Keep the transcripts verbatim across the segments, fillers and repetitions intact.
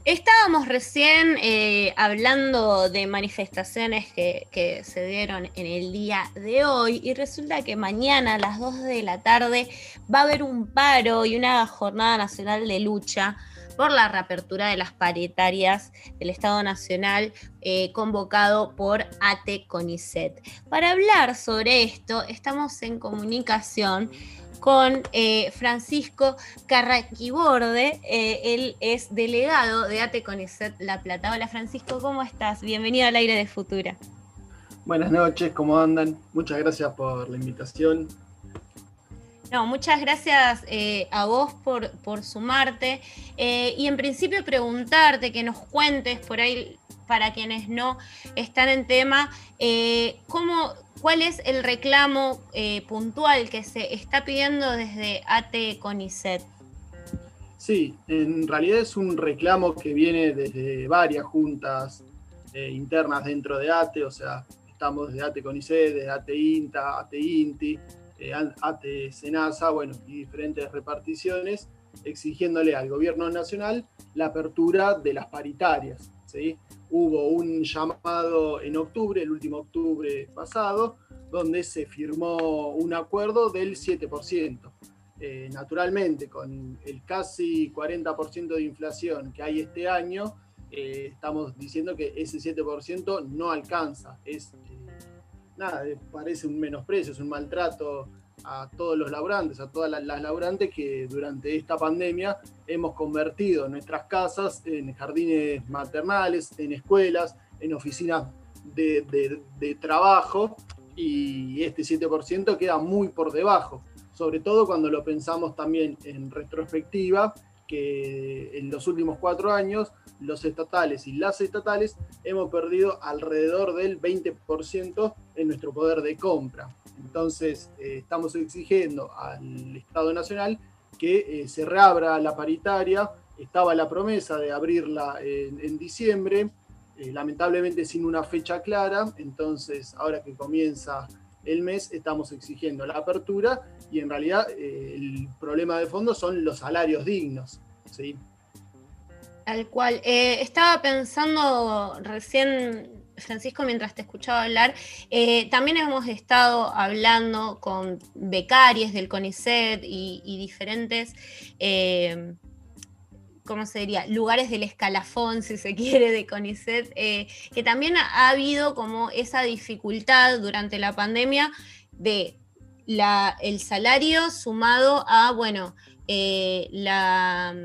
Estábamos recién eh, hablando de manifestaciones que, que se dieron en el día de hoy y resulta que mañana a las dos de la tarde va a haber un paro y una jornada nacional de lucha por la reapertura de las paritarias del Estado Nacional eh, convocado por ATE CONICET. Para hablar sobre esto estamos en comunicación con eh, Francisco Carraquiborde, eh, él es delegado de ATE CONICET La Plata. Hola Francisco, ¿cómo estás? Bienvenido al Aire de Futura. Buenas noches, ¿cómo andan? Muchas gracias por la invitación. No, muchas gracias eh, a vos por, por sumarte eh, y en principio preguntarte, que nos cuentes por ahí, para quienes no están en tema, eh, cómo, cuál es el reclamo eh, puntual que se está pidiendo desde ATE CONICET. Sí, en realidad es un reclamo que viene desde varias juntas eh, internas dentro de ATE, o sea, estamos de ATE CONICET, de ATE INTA, ATE INTI, eh, ATE SENASA, bueno, y diferentes reparticiones, exigiéndole al gobierno nacional la apertura de las paritarias, ¿sí? Hubo un llamado en octubre, el último octubre pasado, donde se firmó un acuerdo del siete por ciento. Eh, naturalmente, con el casi cuarenta por ciento de inflación que hay este año, eh, estamos diciendo que ese siete por ciento no alcanza. Es, eh, nada, parece un menosprecio, es un maltrato a todos los laburantes, a todas las, las laburantes que durante esta pandemia hemos convertido nuestras casas en jardines maternales, en escuelas, en oficinas de, de, de trabajo, y este siete por ciento queda muy por debajo, sobre todo cuando lo pensamos también en retrospectiva, que en los últimos cuatro años los estatales y las estatales hemos perdido alrededor del veinte por ciento en nuestro poder de compra. Entonces eh, estamos exigiendo al Estado Nacional que eh, se reabra la paritaria. Estaba la promesa de abrirla en, en diciembre, eh, lamentablemente sin una fecha clara. Entonces ahora que comienza el mes estamos exigiendo la apertura y en realidad eh, el problema de fondo son los salarios dignos, ¿sí? Tal cual. Eh, estaba pensando recién, Francisco, mientras te escuchaba hablar, eh, también hemos estado hablando con becarios del CONICET y, y diferentes, eh, ¿cómo se diría?, lugares del escalafón, si se quiere, de CONICET, eh, que también ha habido como esa dificultad durante la pandemia de la, el salario sumado a, bueno, eh, la...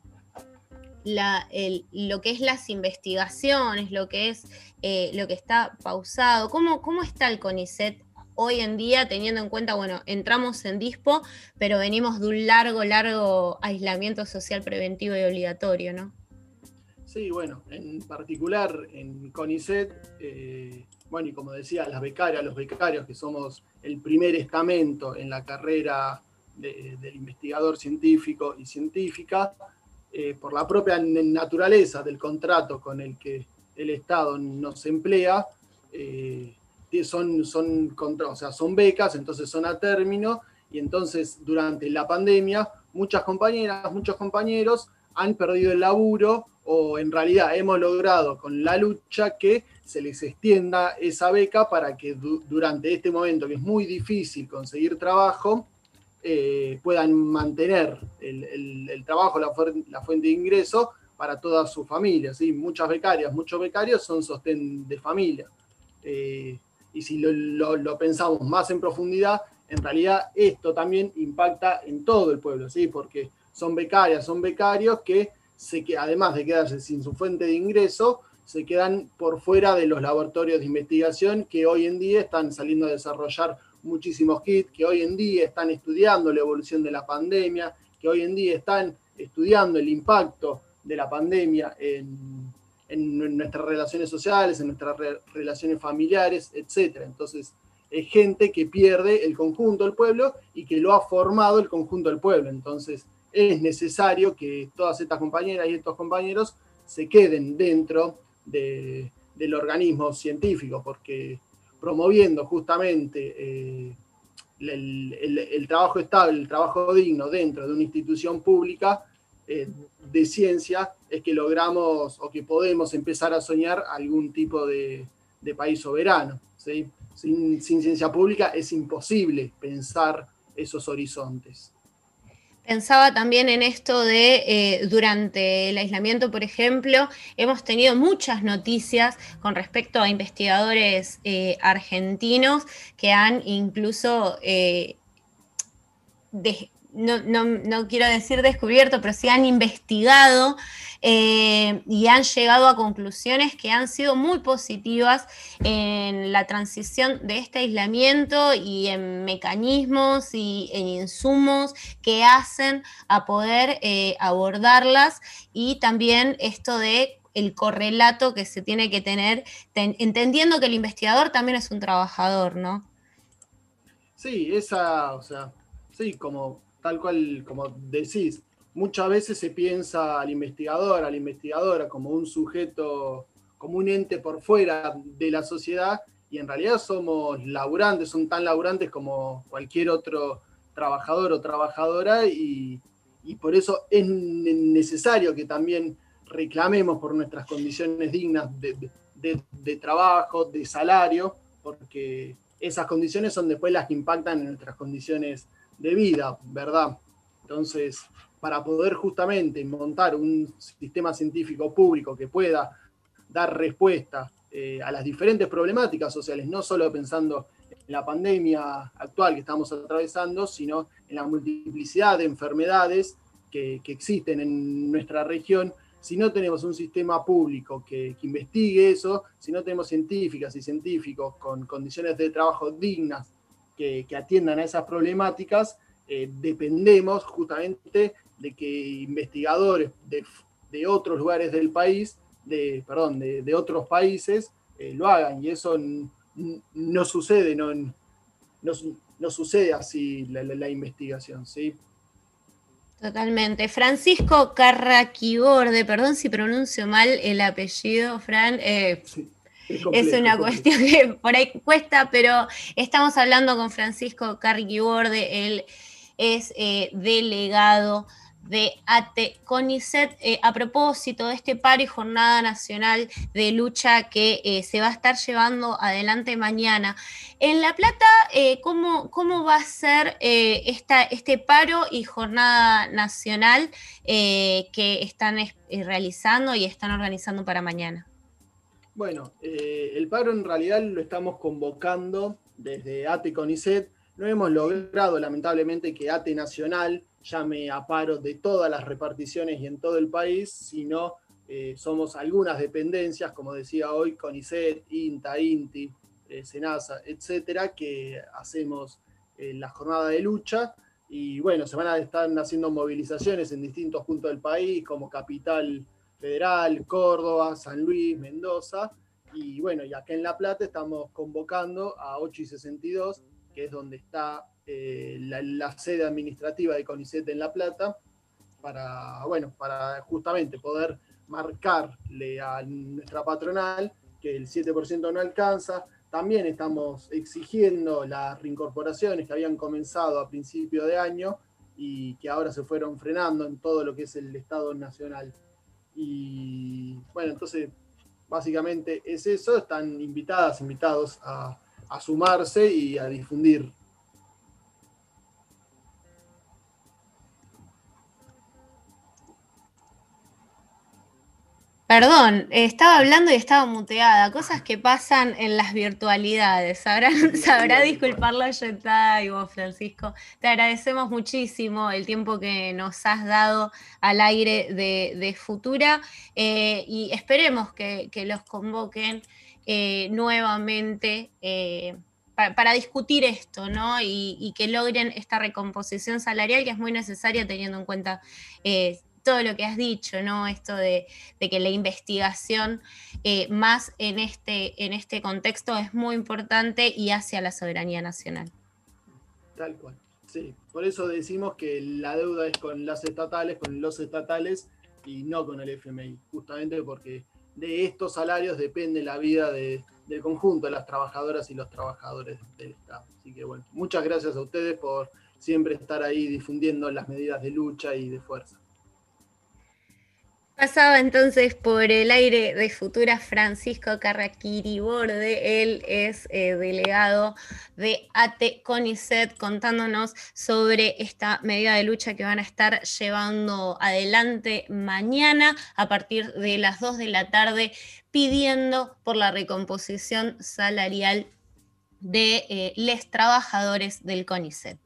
La, el, lo que es las investigaciones, lo que es eh, lo que está pausado. ¿Cómo, ¿Cómo está el CONICET hoy en día, teniendo en cuenta, bueno, entramos en dispo, pero venimos de un largo, largo aislamiento social preventivo y obligatorio, ¿no? Sí, bueno, en particular en CONICET, eh, bueno, y como decía, las becarias, los becarios, que somos el primer estamento en la carrera de, del investigador científico y científica, Eh, por la propia naturaleza del contrato con el que el Estado nos emplea, eh, son, son, contra, o sea, son becas, entonces son a término, y entonces durante la pandemia muchas compañeras, muchos compañeros han perdido el laburo, o en realidad hemos logrado con la lucha que se les extienda esa beca para que du durante este momento, que es muy difícil conseguir trabajo, Eh, puedan mantener el, el, el trabajo, la, la fuente de ingreso para toda su familia, ¿sí? Muchas becarias, muchos becarios son sostén de familia. Eh, y si lo, lo, lo pensamos más en profundidad, en realidad esto también impacta en todo el pueblo, ¿sí? Porque son becarias, son becarios que, se, que además de quedarse sin su fuente de ingreso, se quedan por fuera de los laboratorios de investigación que hoy en día están saliendo a desarrollar muchísimos kits, que hoy en día están estudiando la evolución de la pandemia, que hoy en día están estudiando el impacto de la pandemia en, en nuestras relaciones sociales, en nuestras re, relaciones familiares, etcétera. Entonces, es gente que pierde el conjunto del pueblo y que lo ha formado el conjunto del pueblo. Entonces, es necesario que todas estas compañeras y estos compañeros se queden dentro de, del organismo científico, porque promoviendo justamente eh, el, el, el trabajo estable, el trabajo digno dentro de una institución pública, eh, de ciencia, es que logramos o que podemos empezar a soñar algún tipo de, de país soberano, ¿sí? Sin, sin ciencia pública es imposible pensar esos horizontes. Pensaba también en esto de, eh, durante el aislamiento, por ejemplo, hemos tenido muchas noticias con respecto a investigadores eh, argentinos que han incluso, eh, de, no, no, no quiero decir descubierto, pero sí han investigado eh, y han llegado a conclusiones que han sido muy positivas en la transición de este aislamiento y en mecanismos y en insumos que hacen a poder eh, abordarlas, y también esto de el correlato que se tiene que tener, ten, entendiendo que el investigador también es un trabajador, ¿no? Sí, esa, o sea, sí, como tal cual, como decís, muchas veces se piensa al investigador, a la investigadora como un sujeto, como un ente por fuera de la sociedad, y en realidad somos laburantes, son tan laburantes como cualquier otro trabajador o trabajadora, y, y por eso es necesario que también reclamemos por nuestras condiciones dignas de, de, de trabajo, de salario, porque esas condiciones son después las que impactan en nuestras condiciones de vida, ¿verdad? Entonces, para poder justamente montar un sistema científico público que pueda dar respuesta eh, a las diferentes problemáticas sociales, no solo pensando en la pandemia actual que estamos atravesando, sino en la multiplicidad de enfermedades que, que existen en nuestra región. Si no tenemos un sistema público que, que investigue eso, si no tenemos científicas y científicos con condiciones de trabajo dignas que, que atiendan a esas problemáticas, eh, dependemos justamente de que investigadores de, de otros lugares del país, de, perdón, de, de otros países, eh, lo hagan. Y eso n, no sucede, no, no, no sucede así la, la, la investigación, ¿sí? Totalmente. Francisco Carraquiborde, perdón si pronuncio mal el apellido, Fran, eh, sí, es, complejo, es una es cuestión que por ahí cuesta, pero estamos hablando con Francisco Carraquiborde, él es eh, delegado de A T E CONICET, eh, a propósito de este paro y jornada nacional de lucha que eh, se va a estar llevando adelante mañana. En La Plata, eh, ¿cómo, ¿cómo va a ser eh, esta, este paro y jornada nacional eh, que están eh, realizando y están organizando para mañana? Bueno, eh, el paro en realidad lo estamos convocando desde A T E CONICET. No hemos logrado, lamentablemente, que A T E Nacional llame a paro de todas las reparticiones y en todo el país, sino eh, somos algunas dependencias, como decía hoy, CONICET, INTA, INTI, eh, SENASA, etcétera, que hacemos eh, la jornada de lucha. Y bueno, se van a estar haciendo movilizaciones en distintos puntos del país, como Capital Federal, Córdoba, San Luis, Mendoza, y bueno, y acá en La Plata estamos convocando a ocho y sesenta y dos, que es donde está eh, la, la sede administrativa de CONICET en La Plata, para, bueno, para justamente poder marcarle a nuestra patronal que el siete por ciento no alcanza. También estamos exigiendo las reincorporaciones que habían comenzado a principio de año y que ahora se fueron frenando en todo lo que es el Estado Nacional. Y bueno, entonces básicamente es eso, están invitadas, invitados a, a sumarse y a difundir. Perdón, estaba hablando y estaba muteada, cosas que pasan en las virtualidades. Sabrá, sabrá disculpar la oyentada y vos, Francisco. Te agradecemos muchísimo el tiempo que nos has dado al aire de, de Futura eh, y esperemos que, que los convoquen eh, nuevamente eh, para, para discutir esto, ¿no? Y, y que logren esta recomposición salarial que es muy necesaria teniendo en cuenta eh, todo lo que has dicho, ¿no? Esto de, de que la investigación, eh, más en este, en este contexto, es muy importante y hacia la soberanía nacional. Tal cual, sí. Por eso decimos que la deuda es con las estatales, con los estatales y no con el F M I, justamente porque de estos salarios depende la vida de, del conjunto de las trabajadoras y los trabajadores del Estado. Así que bueno, muchas gracias a ustedes por siempre estar ahí difundiendo las medidas de lucha y de fuerza. Pasaba entonces por el aire de Futura Francisco Carraquiriborde, él es eh, delegado de A T E CONICET, contándonos sobre esta medida de lucha que van a estar llevando adelante mañana a partir de las dos de la tarde, pidiendo por la recomposición salarial de eh, los trabajadores del CONICET.